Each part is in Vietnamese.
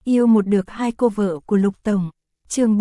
Yêu một được hai cô vợ của Lục Tổng. Chương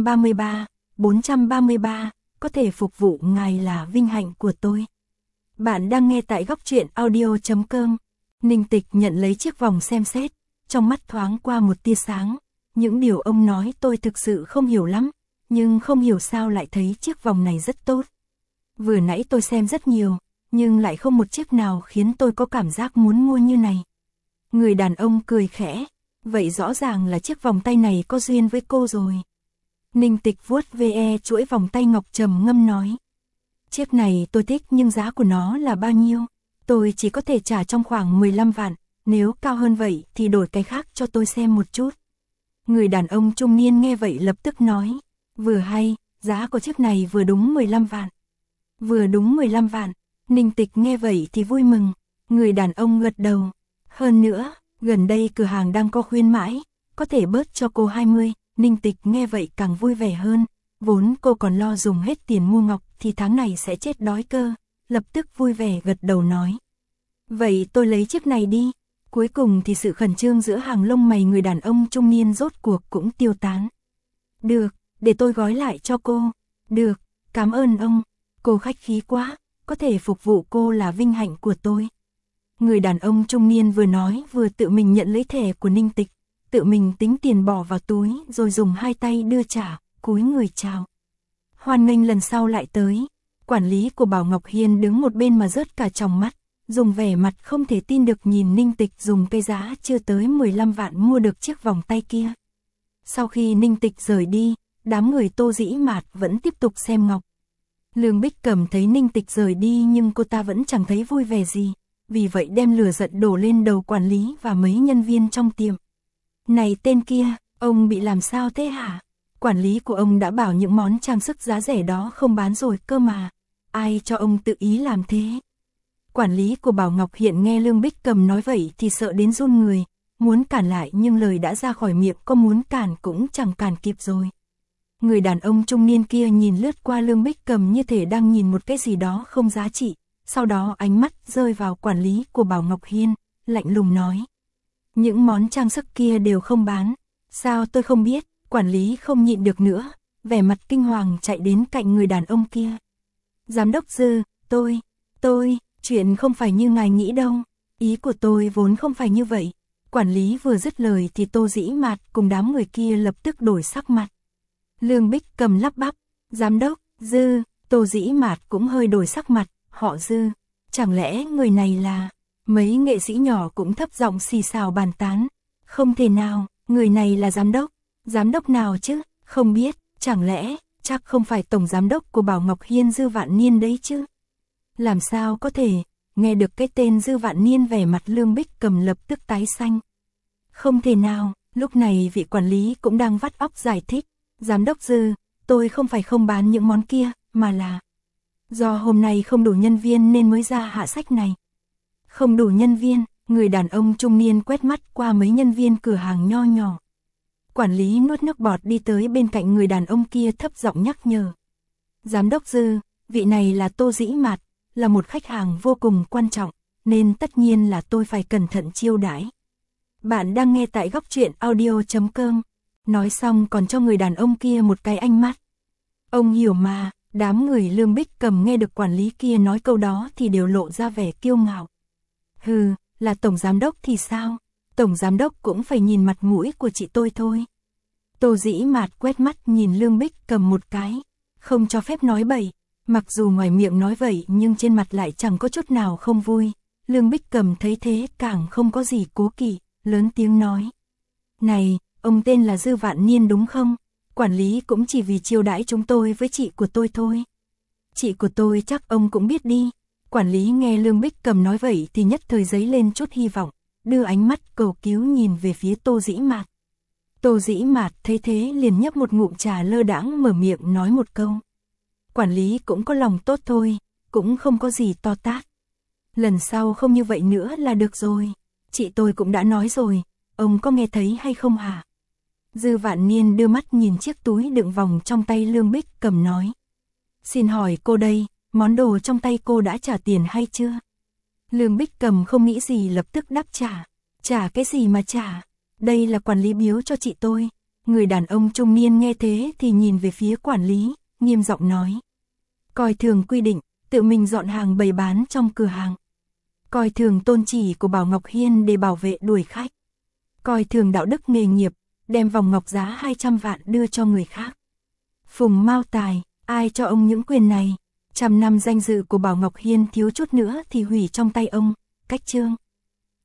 433, có thể phục vụ ngài là vinh hạnh của tôi. Bạn đang nghe tại góc truyện audio.com. Ninh Tịch nhận lấy chiếc vòng xem xét, trong mắt thoáng qua một tia sáng. Những điều ông nói tôi thực sự không hiểu lắm, nhưng không hiểu sao lại thấy chiếc vòng này rất tốt. Vừa nãy tôi xem rất nhiều, nhưng lại không một chiếc nào khiến tôi có cảm giác muốn mua như này. Người đàn ông cười khẽ, vậy rõ ràng là chiếc vòng tay này có duyên với cô rồi. Ninh Tịch vuốt ve chuỗi vòng tay ngọc trầm ngâm nói. Chiếc này tôi thích nhưng giá của nó là bao nhiêu? Tôi chỉ có thể trả trong khoảng 15 vạn, nếu cao hơn vậy thì đổi cái khác cho tôi xem một chút. Người đàn ông trung niên nghe vậy lập tức nói, vừa hay, giá của chiếc này vừa đúng 15 vạn. Vừa đúng 15 vạn, Ninh Tịch nghe vậy thì vui mừng, người đàn ông gật đầu. Hơn nữa, gần đây cửa hàng đang có khuyến mãi, có thể bớt cho cô 20, Ninh Tịch nghe vậy càng vui vẻ hơn, vốn cô còn lo dùng hết tiền mua ngọc thì tháng này sẽ chết đói cơ, lập tức vui vẻ gật đầu nói. Vậy tôi lấy chiếc này đi. Cuối cùng thì sự khẩn trương giữa hàng lông mày người đàn ông trung niên rốt cuộc cũng tiêu tán. Được, để tôi gói lại cho cô. Được, cảm ơn ông. Cô khách khí quá, có thể phục vụ cô là vinh hạnh của tôi. Người đàn ông trung niên vừa nói vừa tự mình nhận lấy thẻ của Ninh Tịch, tự mình tính tiền bỏ vào túi rồi dùng hai tay đưa trả, cúi người chào. Hoan nghênh lần sau lại tới. Quản lý của Bảo Ngọc Hiên đứng một bên mà rớt cả tròng mắt, dùng vẻ mặt không thể tin được nhìn Ninh Tịch dùng cái giá chưa tới 15 vạn mua được chiếc vòng tay kia. Sau khi Ninh Tịch rời đi, đám người Tô Dĩ Mạt vẫn tiếp tục xem ngọc. Lương Bích Cầm thấy Ninh Tịch rời đi nhưng cô ta vẫn chẳng thấy vui vẻ gì, vì vậy đem lửa giận đổ lên đầu quản lý và mấy nhân viên trong tiệm. Này tên kia, ông bị làm sao thế hả? Quản lý của ông đã bảo những món trang sức giá rẻ đó không bán rồi cơ mà. Ai cho ông tự ý làm thế? Quản lý của Bảo Ngọc Hiên nghe Lương Bích Cầm nói vậy thì sợ đến run người, muốn cản lại nhưng lời đã ra khỏi miệng, có muốn cản cũng chẳng cản kịp rồi. Người đàn ông trung niên kia nhìn lướt qua Lương Bích Cầm như thể đang nhìn một cái gì đó không giá trị, sau đó ánh mắt rơi vào quản lý của Bảo Ngọc Hiên, lạnh lùng nói. Những món trang sức kia đều không bán. Sao tôi không biết? Quản lý không nhịn được nữa, vẻ mặt kinh hoàng chạy đến cạnh người đàn ông kia. Giám đốc Dư, tôi, chuyện không phải như ngài nghĩ đâu, ý của tôi vốn không phải như vậy. Quản lý vừa dứt lời thì Tô Dĩ Mạt cùng đám người kia lập tức đổi sắc mặt. Lương Bích Cầm lắp bắp, giám đốc Dư, Tô Dĩ Mạt cũng hơi đổi sắc mặt, họ Dư, chẳng lẽ người này là... Mấy nghệ sĩ nhỏ cũng thấp giọng xì xào bàn tán, không thể nào, người này là giám đốc nào chứ, không biết, chẳng lẽ, chắc không phải tổng giám đốc của Bảo Ngọc Hiên Dư Vạn Niên đấy chứ. Làm sao có thể, nghe được cái tên Dư Vạn Niên vẻ mặt Lương Bích Cầm lập tức tái xanh. Không thể nào, lúc này vị quản lý cũng đang vắt óc giải thích, giám đốc Dư, tôi không phải không bán những món kia, mà là do hôm nay không đủ nhân viên nên mới ra hạ sách này. Không đủ nhân viên, người đàn ông trung niên quét mắt qua mấy nhân viên cửa hàng nho nhỏ. Quản lý nuốt nước bọt đi tới bên cạnh người đàn ông kia thấp giọng nhắc nhở. Giám đốc Dư, vị này là Tô Dĩ Mạt, là một khách hàng vô cùng quan trọng, nên tất nhiên là tôi phải cẩn thận chiêu đãi. Bạn đang nghe tại góc truyện audio.com. Nói xong còn cho người đàn ông kia một cái ánh mắt. Ông hiểu mà, đám người Lương Bích Cầm nghe được quản lý kia nói câu đó thì đều lộ ra vẻ kiêu ngạo. Hừ, là tổng giám đốc thì sao? Tổng giám đốc cũng phải nhìn mặt mũi của chị tôi thôi. Tô Dĩ Mạt quét mắt nhìn Lương Bích Cầm một cái, không cho phép nói bậy. Mặc dù ngoài miệng nói vậy nhưng trên mặt lại chẳng có chút nào không vui. Lương Bích Cầm thấy thế càng không có gì cố kỵ, lớn tiếng nói. Này, ông tên là Dư Vạn Niên đúng không? Quản lý cũng chỉ vì chiêu đãi chúng tôi với chị của tôi thôi. Chị của tôi chắc ông cũng biết đi. Quản lý nghe Lương Bích Cầm nói vậy thì nhất thời giấy lên chút hy vọng, đưa ánh mắt cầu cứu nhìn về phía Tô Dĩ Mạt. Tô Dĩ Mạt thấy thế liền nhấp một ngụm trà lơ đãng mở miệng nói một câu. Quản lý cũng có lòng tốt thôi, cũng không có gì to tát. Lần sau không như vậy nữa là được rồi. Chị tôi cũng đã nói rồi, ông có nghe thấy hay không hả? Dư Vạn Niên đưa mắt nhìn chiếc túi đựng vòng trong tay Lương Bích Cầm nói. Xin hỏi cô đây, món đồ trong tay cô đã trả tiền hay chưa? Lương Bích Cầm không nghĩ gì lập tức đáp trả. Trả cái gì mà trả? Đây là quản lý biếu cho chị tôi. Người đàn ông trung niên nghe thế thì nhìn về phía quản lý, nghiêm giọng nói. Coi thường quy định, tự mình dọn hàng bày bán trong cửa hàng. Coi thường tôn chỉ của Bảo Ngọc Hiên để bảo vệ đuổi khách. Coi thường đạo đức nghề nghiệp, đem vòng ngọc giá 200 vạn đưa cho người khác. Phùng Mao Tài, ai cho ông những quyền này? 100 năm danh dự của Bảo Ngọc Hiên thiếu chút nữa thì hủy trong tay ông. Cách chương.